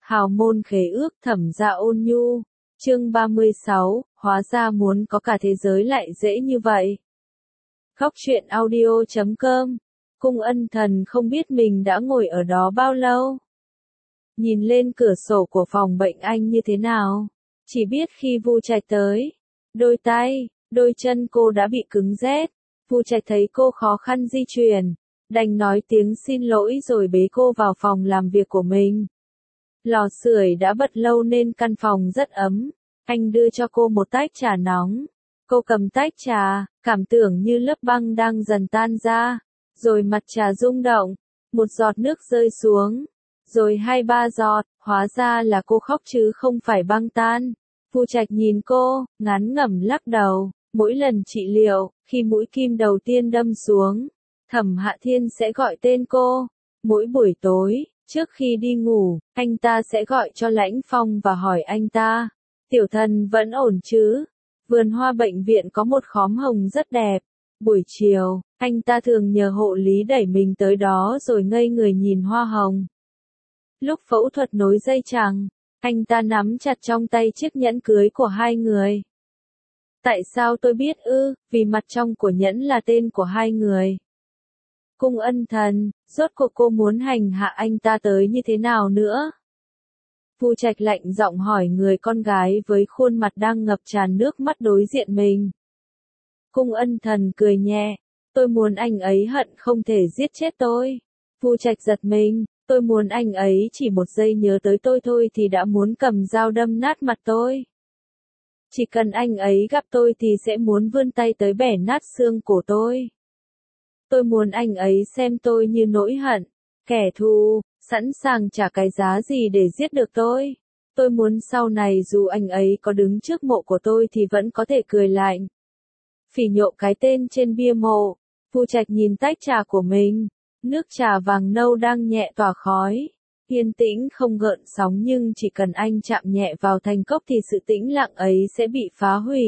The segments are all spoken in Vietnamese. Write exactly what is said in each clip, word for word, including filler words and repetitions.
Hào môn khế ước Thẩm Gia ôn nhu. Chương ba mươi sáu, hóa ra muốn có cả thế giới lại dễ như vậy. Góc truyện audio chấm com. Cung Ân Thần không biết mình đã ngồi ở đó bao lâu. Nhìn lên cửa sổ của phòng bệnh anh như thế nào, chỉ biết khi Vu Trạch tới, đôi tay, đôi chân cô đã bị cứng rét. Vu Trạch thấy cô khó khăn di chuyển, đành nói tiếng xin lỗi rồi bế cô vào phòng làm việc của mình. Lò sưởi đã bật lâu nên căn phòng rất ấm. Anh đưa cho cô một tách trà nóng. Cô cầm tách trà, cảm tưởng như lớp băng đang dần tan ra. Rồi mặt trà rung động, một giọt nước rơi xuống. Rồi hai ba giọt, hóa ra là cô khóc chứ không phải băng tan. Vu Trạch nhìn cô, ngán ngẩm lắc đầu. Mỗi lần trị liệu, khi mũi kim đầu tiên đâm xuống, Thẩm Hạ Thiên sẽ gọi tên cô. Mỗi buổi tối, trước khi đi ngủ, anh ta sẽ gọi cho Lãnh Phong và hỏi anh ta, tiểu thần vẫn ổn chứ? Vườn hoa bệnh viện có một khóm hồng rất đẹp. Buổi chiều, anh ta thường nhờ hộ lý đẩy mình tới đó rồi ngây người nhìn hoa hồng. Lúc phẫu thuật nối dây chằng, anh ta nắm chặt trong tay chiếc nhẫn cưới của hai người. Tại sao tôi biết ư? Vì mặt trong của nhẫn là tên của hai người. Cung Ân Thần, rốt cuộc cô muốn hành hạ anh ta tới như thế nào nữa? Vu Trạch lạnh giọng hỏi người con gái với khuôn mặt đang ngập tràn nước mắt đối diện mình. Cung Ân Thần cười nhẹ, tôi muốn anh ấy hận không thể giết chết tôi. Vu Trạch giật mình, tôi muốn anh ấy chỉ một giây nhớ tới tôi thôi thì đã muốn cầm dao đâm nát mặt tôi. Chỉ cần anh ấy gặp tôi thì sẽ muốn vươn tay tới bẻ nát xương cổ tôi. Tôi muốn anh ấy xem tôi như nỗi hận, kẻ thù, sẵn sàng trả cái giá gì để giết được tôi. Tôi muốn sau này dù anh ấy có đứng trước mộ của tôi thì vẫn có thể cười lạnh. Phỉ nhổ cái tên trên bia mộ. Vu Trạch nhìn tách trà của mình, nước trà vàng nâu đang nhẹ tỏa khói. Yên tĩnh không gợn sóng nhưng chỉ cần anh chạm nhẹ vào thành cốc thì sự tĩnh lặng ấy sẽ bị phá hủy.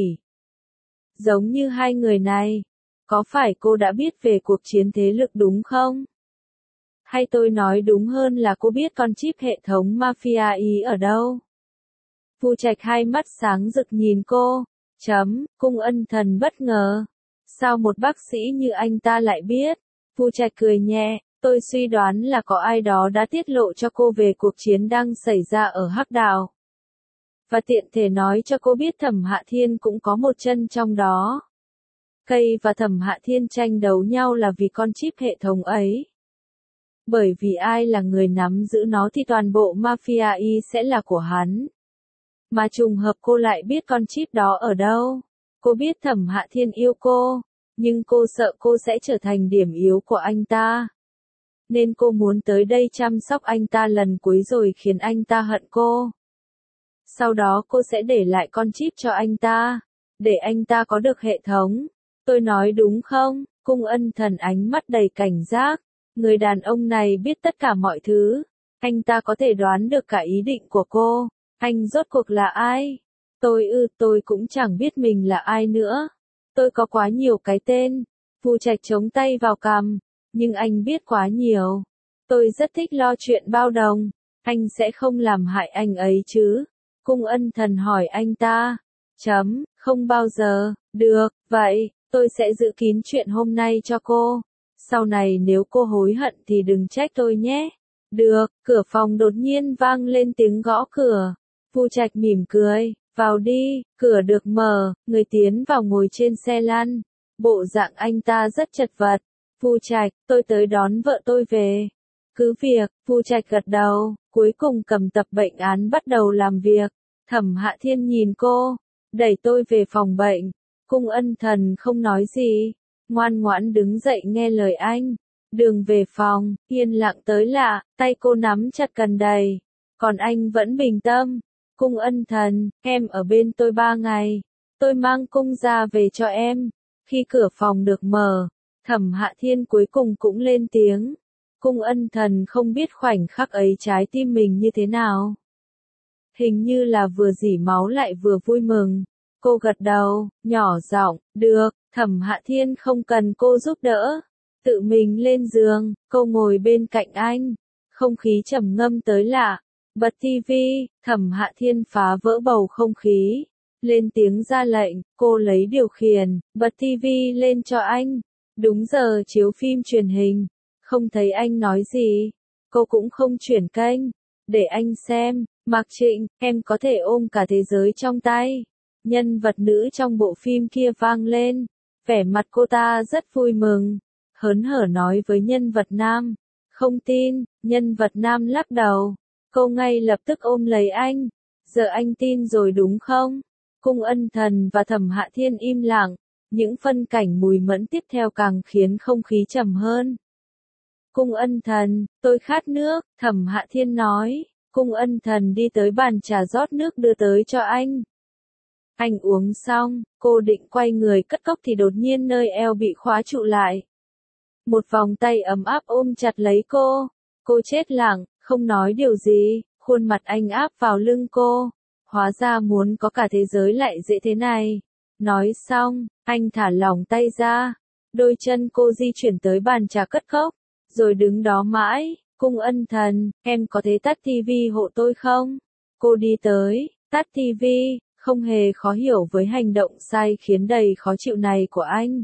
Giống như hai người này. Có phải cô đã biết về cuộc chiến thế lực đúng không? Hay tôi nói đúng hơn là cô biết con chip hệ thống mafia Ý ở đâu? Vu Trạch hai mắt sáng rực nhìn cô. Chấm, Cung Ân Thần bất ngờ. Sao một bác sĩ như anh ta lại biết? Vu Trạch cười nhẹ, tôi suy đoán là có ai đó đã tiết lộ cho cô về cuộc chiến đang xảy ra ở Hắc Đào. Và tiện thể nói cho cô biết Thẩm Hạ Thiên cũng có một chân trong đó. Cây và Thẩm Hạ Thiên tranh đấu nhau là vì con chip hệ thống ấy. Bởi vì ai là người nắm giữ nó thì toàn bộ mafia Y sẽ là của hắn. Mà trùng hợp cô lại biết con chip đó ở đâu. Cô biết Thẩm Hạ Thiên yêu cô, nhưng cô sợ cô sẽ trở thành điểm yếu của anh ta. Nên cô muốn tới đây chăm sóc anh ta lần cuối rồi khiến anh ta hận cô. Sau đó cô sẽ để lại con chip cho anh ta, để anh ta có được hệ thống. Tôi nói đúng không? Cung Ân Thần ánh mắt đầy cảnh giác. Người đàn ông này biết tất cả mọi thứ. Anh ta có thể đoán được cả ý định của cô. Anh rốt cuộc là ai? Tôi ư, tôi cũng chẳng biết mình là ai nữa. Tôi có quá nhiều cái tên. Vu Trạch chống tay vào cằm. Nhưng anh biết quá nhiều. Tôi rất thích lo chuyện bao đồng. Anh sẽ không làm hại anh ấy chứ? Cung Ân Thần hỏi anh ta. Chấm, không bao giờ. Được, vậy. Tôi sẽ giữ kín chuyện hôm nay cho cô. Sau này nếu cô hối hận thì đừng trách tôi nhé. Được, cửa phòng đột nhiên vang lên tiếng gõ cửa. Vu Trạch mỉm cười, vào đi, cửa được mở, người tiến vào ngồi trên xe lăn. Bộ dạng anh ta rất chật vật. Vu Trạch, tôi tới đón vợ tôi về. Cứ việc, Vu Trạch gật đầu, cuối cùng cầm tập bệnh án bắt đầu làm việc. Thẩm Hạ Thiên nhìn cô, đẩy tôi về phòng bệnh. Cung Ân Thần không nói gì, ngoan ngoãn đứng dậy nghe lời anh. Đường về phòng, yên lặng tới lạ, tay cô nắm chặt cần đầy. Còn anh vẫn bình tâm. Cung Ân Thần, em ở bên tôi ba ngày. Tôi mang cung ra về cho em. Khi cửa phòng được mở, Thẩm Hạ Thiên cuối cùng cũng lên tiếng. Cung Ân Thần không biết khoảnh khắc ấy trái tim mình như thế nào. Hình như là vừa rỉ máu lại vừa vui mừng. Cô gật đầu, nhỏ giọng, được, Thẩm Hạ Thiên không cần cô giúp đỡ. Tự mình lên giường, cô ngồi bên cạnh anh. Không khí trầm ngâm tới lạ. Bật tivi, Thẩm Hạ Thiên phá vỡ bầu không khí. Lên tiếng ra lệnh, cô lấy điều khiển, bật tivi lên cho anh. Đúng giờ chiếu phim truyền hình. Không thấy anh nói gì. Cô cũng không chuyển kênh. Để anh xem, Mạc Trịnh, em có thể ôm cả thế giới trong tay. Nhân vật nữ trong bộ phim kia vang lên. Vẻ mặt cô ta rất vui mừng. Hớn hở nói với nhân vật nam. Không tin, nhân vật nam lắc đầu. Cô ngay lập tức ôm lấy anh. Giờ anh tin rồi đúng không? Cung Ân Thần và Thẩm Hạ Thiên im lặng. Những phân cảnh mùi mẫn tiếp theo càng khiến không khí trầm hơn. Cung Ân Thần, tôi khát nước, Thẩm Hạ Thiên nói. Cung Ân Thần đi tới bàn trà rót nước đưa tới cho anh. Anh uống xong, cô định quay người cất cốc thì đột nhiên nơi eo bị khóa trụ lại. Một vòng tay ấm áp ôm chặt lấy cô. Cô chết lặng, không nói điều gì, khuôn mặt anh áp vào lưng cô. Hóa ra muốn có cả thế giới lại dễ thế này. Nói xong, anh thả lỏng tay ra. Đôi chân cô di chuyển tới bàn trà cất cốc, rồi đứng đó mãi. Cung Ân Thần, em có thể tắt tivi hộ tôi không? Cô đi tới, tắt tivi, không hề khó hiểu với hành động sai khiến đầy khó chịu này của anh.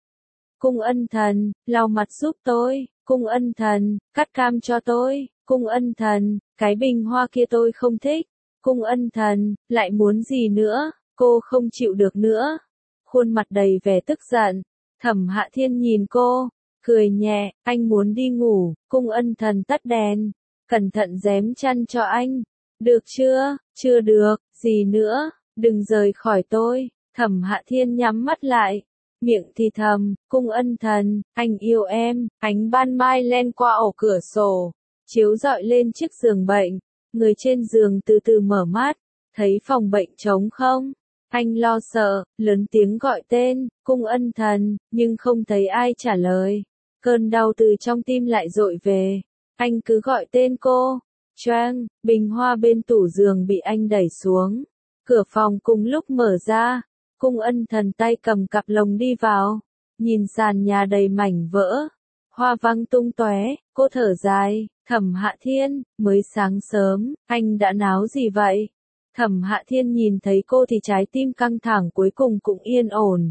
Cung Ân Thần, lau mặt giúp tôi. Cung Ân Thần, cắt cam cho tôi. Cung Ân Thần, cái bình hoa kia tôi không thích. Cung Ân Thần, lại muốn gì nữa? Cô không chịu được nữa. Khuôn mặt đầy vẻ tức giận. Thẩm Hạ Thiên nhìn cô, cười nhẹ, anh muốn đi ngủ. Cung Ân Thần tắt đèn, cẩn thận rém chăn cho anh. Được chưa? Chưa được, gì nữa? Đừng rời khỏi tôi. Thẩm Hạ Thiên nhắm mắt lại, miệng thì thầm, Cung Ân Thần, anh yêu em. Ánh ban mai len qua ổ cửa sổ, chiếu rọi lên chiếc giường bệnh. Người trên giường từ từ mở mắt, thấy phòng bệnh trống không. Anh lo sợ, lớn tiếng gọi tên, Cung Ân Thần, nhưng không thấy ai trả lời. Cơn đau từ trong tim lại dội về. Anh cứ gọi tên cô. Choang, bình hoa bên tủ giường bị anh đẩy xuống. Cửa phòng cùng lúc mở ra. Cung Ân Thần tay cầm cặp lồng đi vào. Nhìn sàn nhà đầy mảnh vỡ. Hoa văng tung tóe, cô thở dài. Thẩm Hạ Thiên, mới sáng sớm, anh đã náo gì vậy? Thẩm Hạ Thiên nhìn thấy cô thì trái tim căng thẳng cuối cùng cũng yên ổn.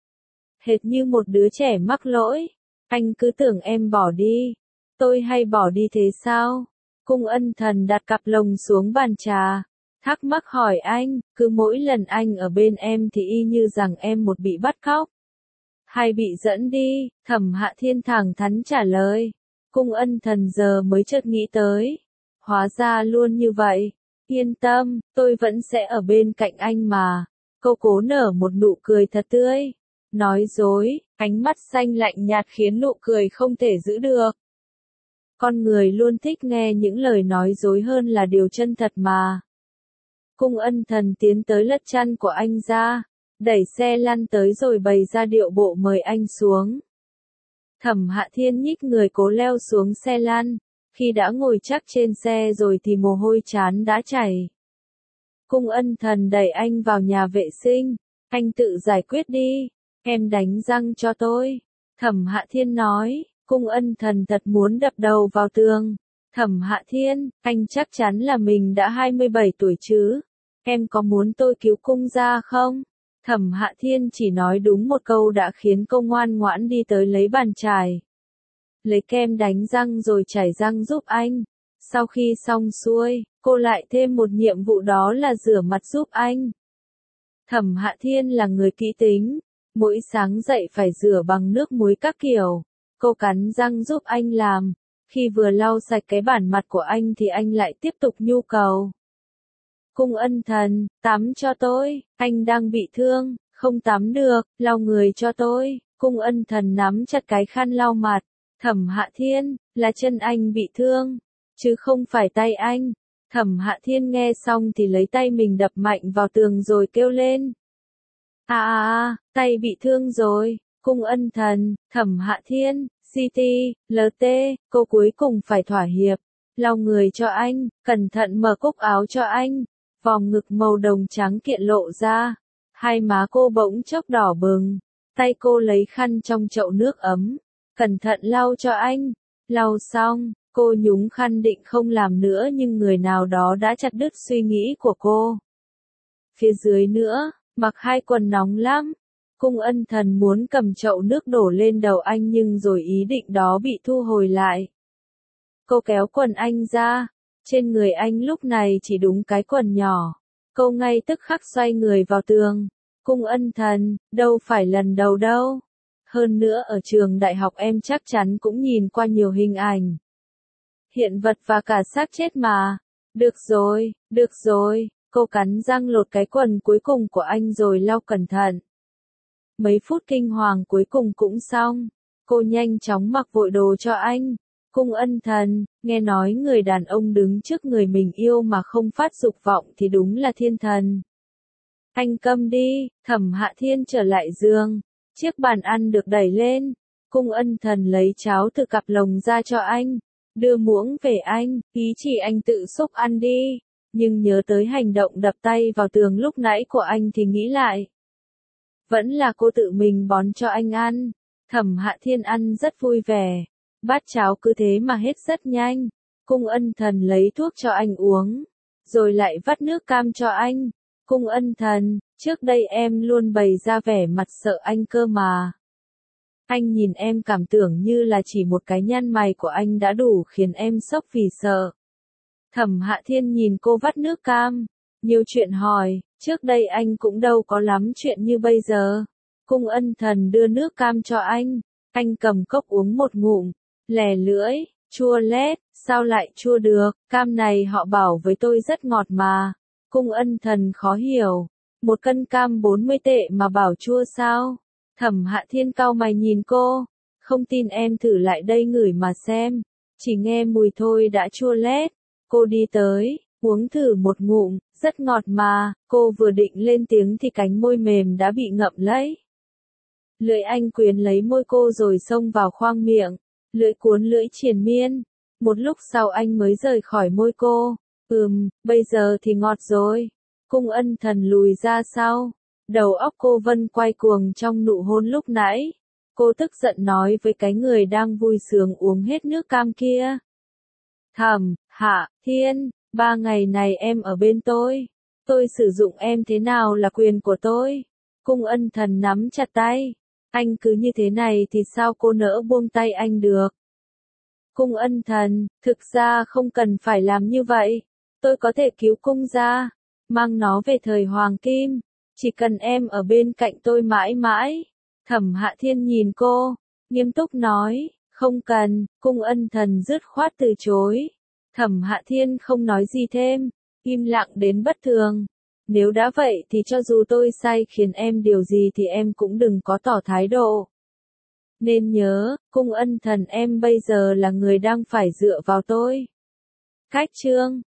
Hệt như một đứa trẻ mắc lỗi. Anh cứ tưởng em bỏ đi. Tôi hay bỏ đi thế sao? Cung Ân Thần đặt cặp lồng xuống bàn trà. Thắc mắc hỏi anh, cứ mỗi lần anh ở bên em thì y như rằng em một bị bắt cóc. Hay bị dẫn đi, Thẩm Hạ Thiên thẳng thắn trả lời. Cung Ân Thần giờ mới chợt nghĩ tới. Hóa ra luôn như vậy. Yên tâm, tôi vẫn sẽ ở bên cạnh anh mà. Cô cố nở một nụ cười thật tươi. Nói dối, ánh mắt xanh lạnh nhạt khiến nụ cười không thể giữ được. Con người luôn thích nghe những lời nói dối hơn là điều chân thật mà. Cung Ân Thần tiến tới lật chăn của anh ra, đẩy xe lăn tới rồi bày ra điệu bộ mời anh xuống. Thẩm Hạ Thiên nhích người cố leo xuống xe lăn. Khi đã ngồi chắc trên xe rồi thì mồ hôi trán đã chảy. Cung Ân Thần đẩy anh vào nhà vệ sinh. Anh tự giải quyết đi. Em đánh răng cho tôi. Thẩm Hạ Thiên nói. Cung Ân Thần thật muốn đập đầu vào tường. Thẩm Hạ Thiên, anh chắc chắn là mình đã hai mươi bảy tuổi chứ. Em có muốn tôi cứu cung ra không? Thẩm Hạ Thiên chỉ nói đúng một câu đã khiến cô ngoan ngoãn đi tới lấy bàn chải. Lấy kem đánh răng rồi chải răng giúp anh. Sau khi xong xuôi, cô lại thêm một nhiệm vụ đó là rửa mặt giúp anh. Thẩm Hạ Thiên là người kỹ tính. Mỗi sáng dậy phải rửa bằng nước muối các kiểu. Cô cắn răng giúp anh làm. Khi vừa lau sạch cái bản mặt của anh thì anh lại tiếp tục nhu cầu. Cung Ân Thần, tắm cho tôi, anh đang bị thương, không tắm được, lau người cho tôi. Cung Ân Thần nắm chặt cái khăn lau mặt. Thẩm Hạ Thiên, là chân anh bị thương, chứ không phải tay anh. Thẩm Hạ Thiên nghe xong thì lấy tay mình đập mạnh vào tường rồi kêu lên. À à à, tay bị thương rồi. Cung Ân Thần, Thẩm Hạ Thiên, xê tê, lờ tê, cô cuối cùng phải thỏa hiệp. Lau người cho anh, cẩn thận mở cúc áo cho anh. Vòng ngực màu đồng trắng kiện lộ ra. Hai má cô bỗng chốc đỏ bừng. Tay cô lấy khăn trong chậu nước ấm. Cẩn thận lau cho anh. Lau xong, Cô nhúng khăn định không làm nữa nhưng người nào đó đã chặt đứt suy nghĩ của cô. Phía dưới nữa, mặc hai quần nóng lắm. Cung Ân Thần muốn cầm chậu nước đổ lên đầu anh nhưng rồi ý định đó bị thu hồi lại. Cô kéo quần anh ra, trên người anh lúc này chỉ đúng cái quần nhỏ. Cô ngay tức khắc xoay người vào tường. Cung Ân Thần, đâu phải lần đầu đâu. Hơn nữa ở trường đại học em chắc chắn cũng nhìn qua nhiều hình ảnh. Hiện vật và cả xác chết mà. Được rồi, được rồi, cô cắn răng lột cái quần cuối cùng của anh rồi lau cẩn thận. Mấy phút kinh hoàng cuối cùng cũng xong. Cô nhanh chóng mặc vội đồ cho anh. Cung Ân Thần, nghe nói người đàn ông đứng trước người mình yêu mà không phát dục vọng thì đúng là thiên thần. Anh câm đi, Thẩm Hạ Thiên trở lại giường. Chiếc bàn ăn được đẩy lên. Cung Ân Thần lấy cháo từ cặp lồng ra cho anh. Đưa muỗng về anh, ý chỉ anh tự xúc ăn đi. Nhưng nhớ tới hành động đập tay vào tường lúc nãy của anh thì nghĩ lại. Vẫn là cô tự mình bón cho anh ăn. Thẩm Hạ Thiên ăn rất vui vẻ. Bát cháo cứ thế mà hết rất nhanh. Cung Ân Thần lấy thuốc cho anh uống. Rồi lại vắt nước cam cho anh. Cung Ân Thần, trước đây em luôn bày ra vẻ mặt sợ anh cơ mà. Anh nhìn em cảm tưởng như là chỉ một cái nhăn mày của anh đã đủ khiến em sốc vì sợ. Thẩm Hạ Thiên nhìn cô vắt nước cam. Nhiều chuyện hỏi, trước đây anh cũng đâu có lắm chuyện như bây giờ. Cung Ân Thần đưa nước cam cho anh. Anh cầm cốc uống một ngụm. Lè lưỡi, chua lét, sao lại chua được, cam này họ bảo với tôi rất ngọt mà. Cung Ân Thần khó hiểu. Một cân cam bốn mươi tệ mà bảo chua sao? Thẩm Hạ Thiên cau mày nhìn cô. Không tin em thử lại đây ngửi mà xem. Chỉ nghe mùi thôi đã chua lét. Cô đi tới, uống thử một ngụm, rất ngọt mà. Cô vừa định lên tiếng thì cánh môi mềm đã bị ngậm lấy. Lưỡi anh quyến lấy môi cô rồi xông vào khoang miệng. Lưỡi cuốn lưỡi triền miên. Một lúc sau anh mới rời khỏi môi cô. Ừm, bây giờ thì ngọt rồi. Cung Ân Thần lùi ra sau. Đầu óc cô vân quay cuồng trong nụ hôn lúc nãy. Cô tức giận nói với cái người đang vui sướng uống hết nước cam kia. Thẩm Hạ Thiên, ba ngày này em ở bên tôi. Tôi sử dụng em thế nào là quyền của tôi. Cung Ân Thần nắm chặt tay. Anh cứ như thế này thì sao cô nỡ buông tay anh được. Cung Ân Thần, thực ra không cần phải làm như vậy. Tôi có thể cứu cung ra. Mang nó về thời Hoàng Kim. Chỉ cần em ở bên cạnh tôi mãi mãi. Thẩm Hạ Thiên nhìn cô. Nghiêm túc nói. Không cần. Cung Ân Thần dứt khoát từ chối. Thẩm Hạ Thiên không nói gì thêm. Im lặng đến bất thường. Nếu đã vậy thì cho dù tôi sai khiến em điều gì thì em cũng đừng có tỏ thái độ. Nên nhớ, Cung Ân Thần em bây giờ là người đang phải dựa vào tôi. Cách chương